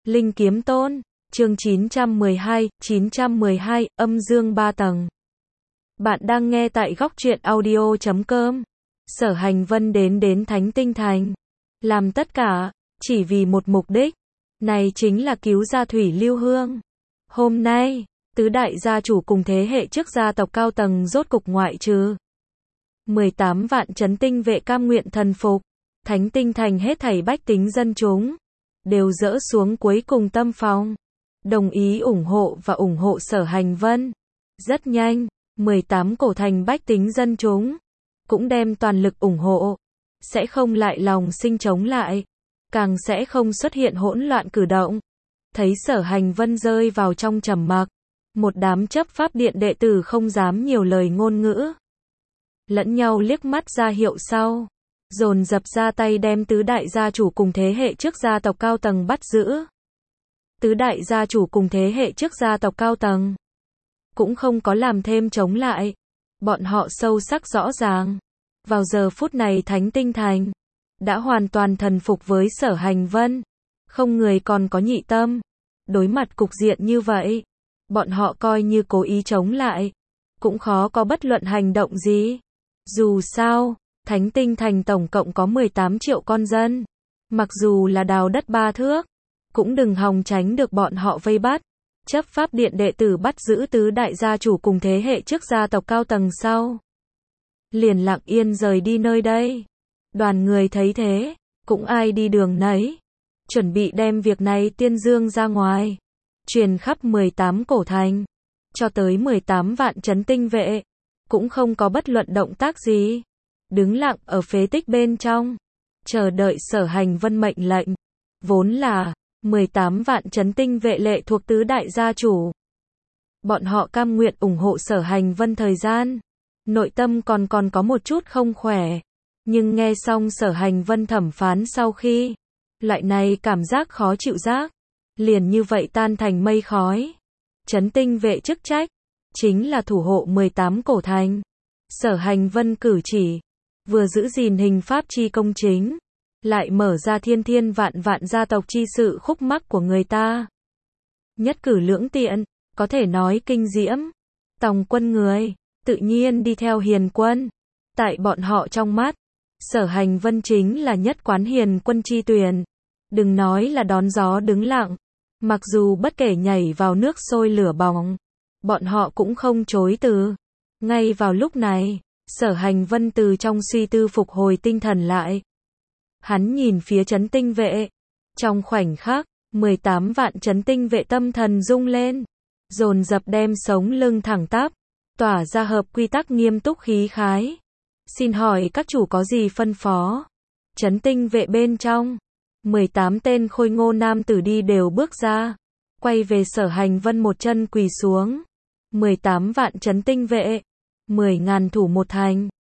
Linh Kiếm Tôn, chương 912, âm dương 3 tầng. Bạn đang nghe tại góc truyện audio.com. Sở Hành Vân đến Thánh Tinh Thành. Làm tất cả, chỉ vì một mục đích. Này chính là cứu gia Thủy Lưu Hương. Hôm nay, tứ đại gia chủ cùng thế hệ trước gia tộc cao tầng rốt cục ngoại trừ 18 vạn trấn tinh vệ cam nguyện thần phục. Thánh Tinh Thành hết thảy bách tính dân chúng đều dỡ xuống cuối cùng tâm phòng, đồng ý ủng hộ Sở Hành Vân. Rất nhanh, 18 cổ thành bách tính dân chúng cũng đem toàn lực ủng hộ, sẽ không lại lòng sinh chống lại, càng sẽ không xuất hiện hỗn loạn cử động. Thấy Sở Hành Vân rơi vào trong trầm mặc, một đám chấp pháp điện đệ tử không dám nhiều lời ngôn ngữ, lẫn nhau liếc mắt ra hiệu sau, dồn dập ra tay đem tứ đại gia chủ cùng thế hệ trước gia tộc cao tầng bắt giữ. Tứ đại gia chủ cùng thế hệ trước gia tộc cao tầng cũng không có làm thêm chống lại, bọn họ sâu sắc rõ ràng, vào giờ phút này Thánh Tinh Thành đã hoàn toàn thần phục với Sở Hành Vân, không người còn có nhị tâm. Đối mặt cục diện như vậy, bọn họ coi như cố ý chống lại, cũng khó có bất luận hành động gì. Dù sao, Thánh Tinh Thành tổng cộng có 18 triệu con dân, mặc dù là đào đất 3 thước, cũng đừng hòng tránh được bọn họ vây bắt. Chấp pháp điện đệ tử bắt giữ tứ đại gia chủ cùng thế hệ trước gia tộc cao tầng sau, liền lặng yên rời đi nơi đây. Đoàn người thấy thế, cũng ai đi đường nấy, chuẩn bị đem việc này tuyên dương ra ngoài, truyền khắp 18 cổ thành, cho tới 18 vạn trấn tinh vệ, cũng không có bất luận động tác gì, đứng lặng ở phế tích bên trong, chờ đợi Sở Hành Vân mệnh lệnh. Vốn là 18 vạn trấn tinh vệ lệ thuộc tứ đại gia chủ, bọn họ cam nguyện ủng hộ Sở Hành Vân thời gian, nội tâm còn có một chút không khỏe, nhưng nghe xong Sở Hành Vân thẩm phán sau khi, loại này cảm giác khó chịu giác, liền như vậy tan thành mây khói. Trấn tinh vệ chức trách chính là thủ hộ 18 cổ thành. Sở Hành Vân cử chỉ, vừa giữ gìn hình pháp chi công chính, lại mở ra thiên vạn gia tộc chi sự khúc mắc của người ta. Nhất cử lưỡng tiện, có thể nói kinh diễm. Tòng quân người, tự nhiên đi theo hiền quân. Tại bọn họ trong mắt, Sở Hành Vân chính là nhất quán hiền quân chi tuyển. Đừng nói là đón gió đứng lặng, mặc dù bất kể nhảy vào nước sôi lửa bỏng, bọn họ cũng không chối từ. Ngay vào lúc này, Sở Hành Vân từ trong suy tư phục hồi tinh thần lại. Hắn nhìn phía trấn tinh vệ, trong khoảnh khắc, 18 vạn trấn tinh vệ tâm thần rung lên, dồn dập đem sống lưng thẳng tắp, tỏa ra hợp quy tắc nghiêm túc khí khái. Xin hỏi các chủ có gì phân phó? Trấn tinh vệ bên trong, 18 tên khôi ngô nam tử đi đều bước ra, quay về Sở Hành Vân một chân quỳ xuống. 18 vạn trấn tinh vệ, 10.000 thủ một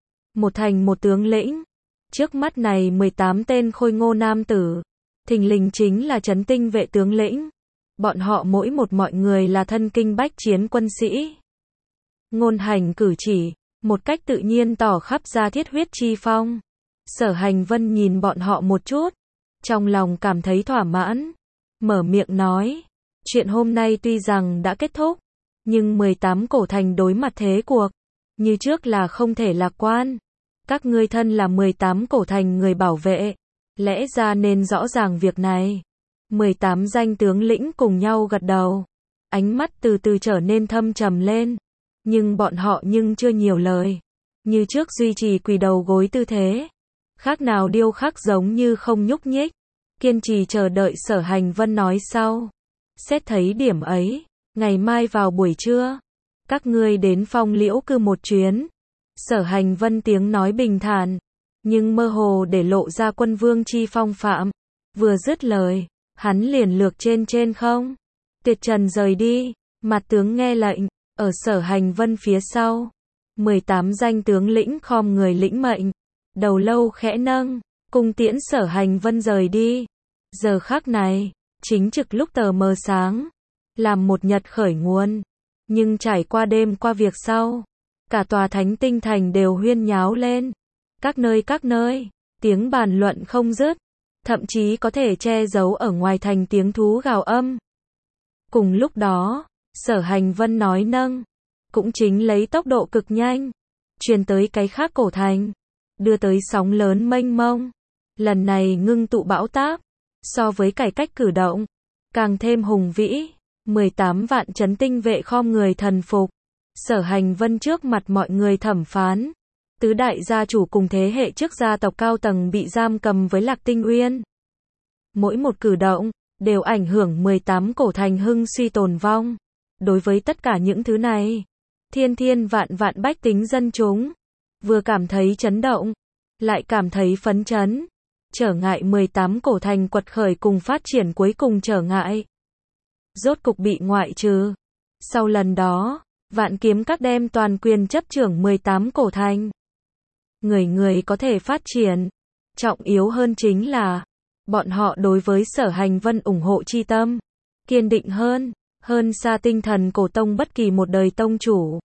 thành một tướng lĩnh. Trước mắt này 18 tên khôi ngô nam tử, thình lình chính là trấn tinh vệ tướng lĩnh. Bọn họ mỗi một mọi người là thân kinh bách chiến quân sĩ. Ngôn hành cử chỉ, một cách tự nhiên tỏ khắp ra thiết huyết chi phong. Sở Hành Vân nhìn bọn họ một chút, trong lòng cảm thấy thỏa mãn, mở miệng nói, chuyện hôm nay tuy rằng đã kết thúc, nhưng 18 cổ thành đối mặt thế cuộc, như trước là không thể lạc quan. Các ngươi thân là 18 cổ thành người bảo vệ, lẽ ra nên rõ ràng việc này. 18 danh tướng lĩnh cùng nhau gật đầu, ánh mắt từ từ trở nên thâm trầm lên, nhưng bọn họ chưa nhiều lời, như trước duy trì quỳ đầu gối tư thế, khác nào điêu khắc giống như không nhúc nhích, kiên trì chờ đợi Sở Hành Vân nói sau. Xét thấy điểm ấy, ngày mai vào buổi trưa, các ngươi đến Phong Liễu Cư một chuyến. Sở Hành Vân tiếng nói bình thản, nhưng mơ hồ để lộ ra quân vương chi phong phạm. Vừa dứt lời, hắn liền lược trên không tuyệt trần rời đi. Mặt tướng nghe lệnh. Ở Sở Hành Vân phía sau, 18 danh tướng lĩnh khom người lĩnh mệnh, đầu lâu khẽ nâng, cung tiễn Sở Hành Vân rời đi. Giờ khắc này, chính trực lúc tờ mờ sáng, làm một nhật khởi nguồn, nhưng trải qua đêm qua việc sau, cả tòa Thánh Tinh Thành đều huyên nháo lên. Các nơi, tiếng bàn luận không dứt. thậm chí có thể che giấu ở ngoài thành tiếng thú gào âm. Cùng lúc đó, Sở Hành Vân nói nâng, cũng chính lấy tốc độ cực nhanh, truyền tới cái khác cổ thành, đưa tới sóng lớn mênh mông. Lần này ngưng tụ bão táp, so với cải cách cử động, càng thêm hùng vĩ, 18 vạn trấn tinh vệ khom người thần phục. Sở Hành Vân trước mặt mọi người thẩm phán, tứ đại gia chủ cùng thế hệ trước gia tộc cao tầng bị giam cầm với Lạc Tinh Uyên. Mỗi một cử động, đều ảnh hưởng 18 cổ thành hưng suy tồn vong. Đối với tất cả những thứ này, thiên thiên vạn vạn bách tính dân chúng, vừa cảm thấy chấn động, lại cảm thấy phấn chấn. Trở ngại 18 cổ thành quật khởi cùng phát triển cuối cùng trở ngại, rốt cục bị ngoại trừ. Sau lần đó, Vạn Kiếm Các đem toàn quyền chấp trưởng 18 cổ thành. Người người có thể phát triển. Trọng yếu hơn chính là, bọn họ đối với Sở Hành Vân ủng hộ chi tâm, kiên định hơn xa tinh thần cổ tông bất kỳ một đời tông chủ.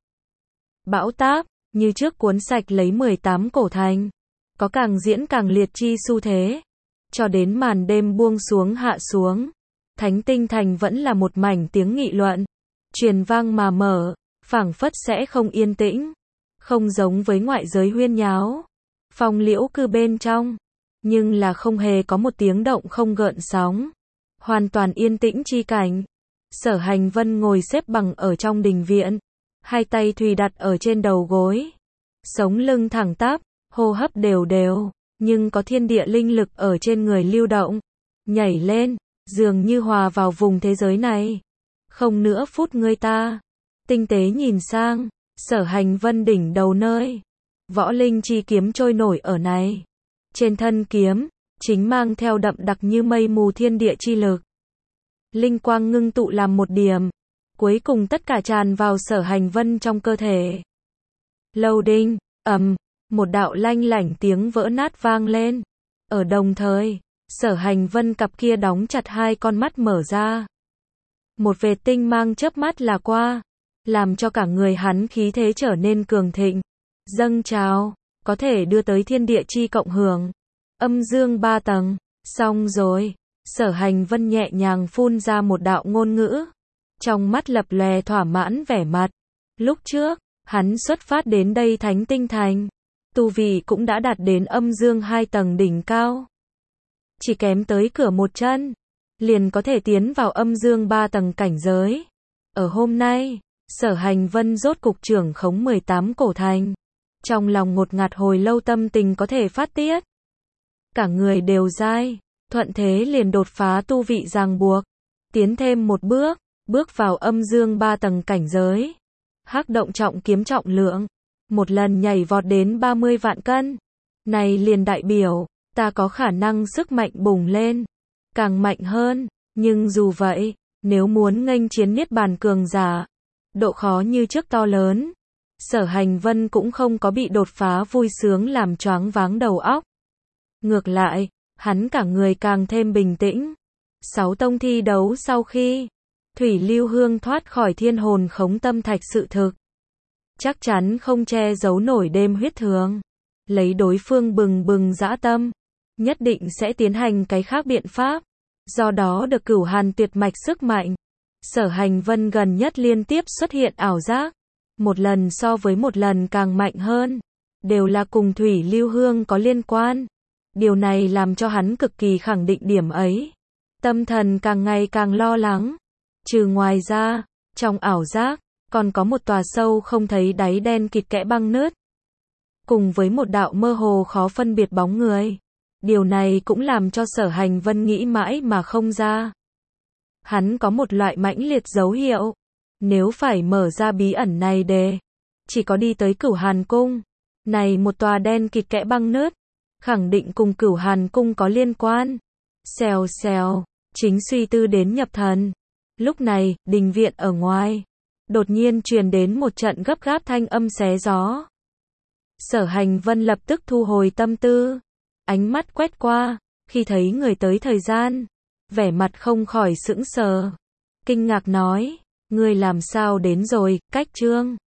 Bão táp, như trước cuốn sạch lấy 18 cổ thành, có càng diễn càng liệt chi xu thế. Cho đến màn đêm buông xuống hạ xuống, Thánh Tinh Thành vẫn là một mảnh tiếng nghị luận, truyền vang mà mở, phảng phất sẽ không yên tĩnh, không giống với ngoại giới huyên nháo. Phong Liễu Cư bên trong, nhưng là không hề có một tiếng động không gợn sóng, hoàn toàn yên tĩnh chi cảnh. Sở Hành Vân ngồi xếp bằng ở trong đình viện, hai tay thùy đặt ở trên đầu gối, sống lưng thẳng tắp, hô hấp đều đều, nhưng có thiên địa linh lực ở trên người lưu động, nhảy lên, dường như hòa vào vùng thế giới này. Không nữa phút người ta, tinh tế nhìn sang, Sở Hành Vân đỉnh đầu nơi, võ linh chi kiếm trôi nổi ở này. Trên thân kiếm, chính mang theo đậm đặc như mây mù thiên địa chi lực. Linh quang ngưng tụ làm một điểm, cuối cùng tất cả tràn vào Sở Hành Vân trong cơ thể. Lâu đinh, một đạo lanh lảnh tiếng vỡ nát vang lên. Ở đồng thời, Sở Hành Vân cặp kia đóng chặt hai con mắt mở ra. Một vệt tinh mang chớp mắt là qua, làm cho cả người hắn khí thế trở nên cường thịnh, dâng trào, có thể đưa tới thiên địa chi cộng hưởng. Âm dương 3 tầng, xong rồi. Sở Hành Vân nhẹ nhàng phun ra một đạo ngôn ngữ, trong mắt lập lòe thỏa mãn vẻ mặt. Lúc trước, hắn xuất phát đến đây Thánh Tinh Thành, tu vi cũng đã đạt đến âm dương 2 tầng đỉnh cao. Chỉ kém tới cửa một chân, liền có thể tiến vào âm dương 3 tầng cảnh giới. Ở hôm nay, Sở Hành Vân rốt cục trưởng khống 18 cổ thành. Trong lòng ngột ngạt hồi lâu tâm tình có thể phát tiết. Cả người đều dai, thuận thế liền đột phá tu vị ràng buộc. Tiến thêm một bước, bước vào âm dương 3 tầng cảnh giới. Hắc động trọng kiếm trọng lượng, một lần nhảy vọt đến 30 vạn cân. Này liền đại biểu, ta có khả năng sức mạnh bùng lên, càng mạnh hơn. Nhưng dù vậy, nếu muốn nghênh chiến niết bàn cường giả, độ khó như trước to lớn. Sở Hành Vân cũng không có bị đột phá vui sướng làm choáng váng đầu óc. Ngược lại, hắn cả người càng thêm bình tĩnh. 6 tông thi đấu sau khi Thủy Lưu Hương thoát khỏi thiên hồn khống tâm thạch sự thực, chắc chắn không che giấu nổi đêm huyết thường. Lấy đối phương bừng bừng dã tâm, nhất định sẽ tiến hành cái khác biện pháp. Do đó được Cửu Hàn tuyệt mạch sức mạnh. Sở Hành Vân gần nhất liên tiếp xuất hiện ảo giác, một lần so với một lần càng mạnh hơn, đều là cùng Thủy Lưu Hương có liên quan. Điều này làm cho hắn cực kỳ khẳng định điểm ấy. Tâm thần càng ngày càng lo lắng. Trừ ngoài ra, trong ảo giác, còn có một tòa sâu không thấy đáy đen kịt kẽ băng nứt. Cùng với một đạo mơ hồ khó phân biệt bóng người. Điều này cũng làm cho Sở Hành Vân nghĩ mãi mà không ra. Hắn có một loại mãnh liệt dấu hiệu. Nếu phải mở ra bí ẩn này chỉ có đi tới Cửu Hàn Cung. Này một tòa đen kịt kẽ băng nứt, khẳng định cùng Cửu Hàn Cung có liên quan. Xèo xèo, chính suy tư đến nhập thần. Lúc này, đình viện ở ngoài, đột nhiên truyền đến một trận gấp gáp thanh âm xé gió. Sở Hành Vân lập tức thu hồi tâm tư, ánh mắt quét qua, khi thấy người tới thời gian, vẻ mặt không khỏi sững sờ, kinh ngạc nói, ngươi làm sao đến rồi, Cách Trương.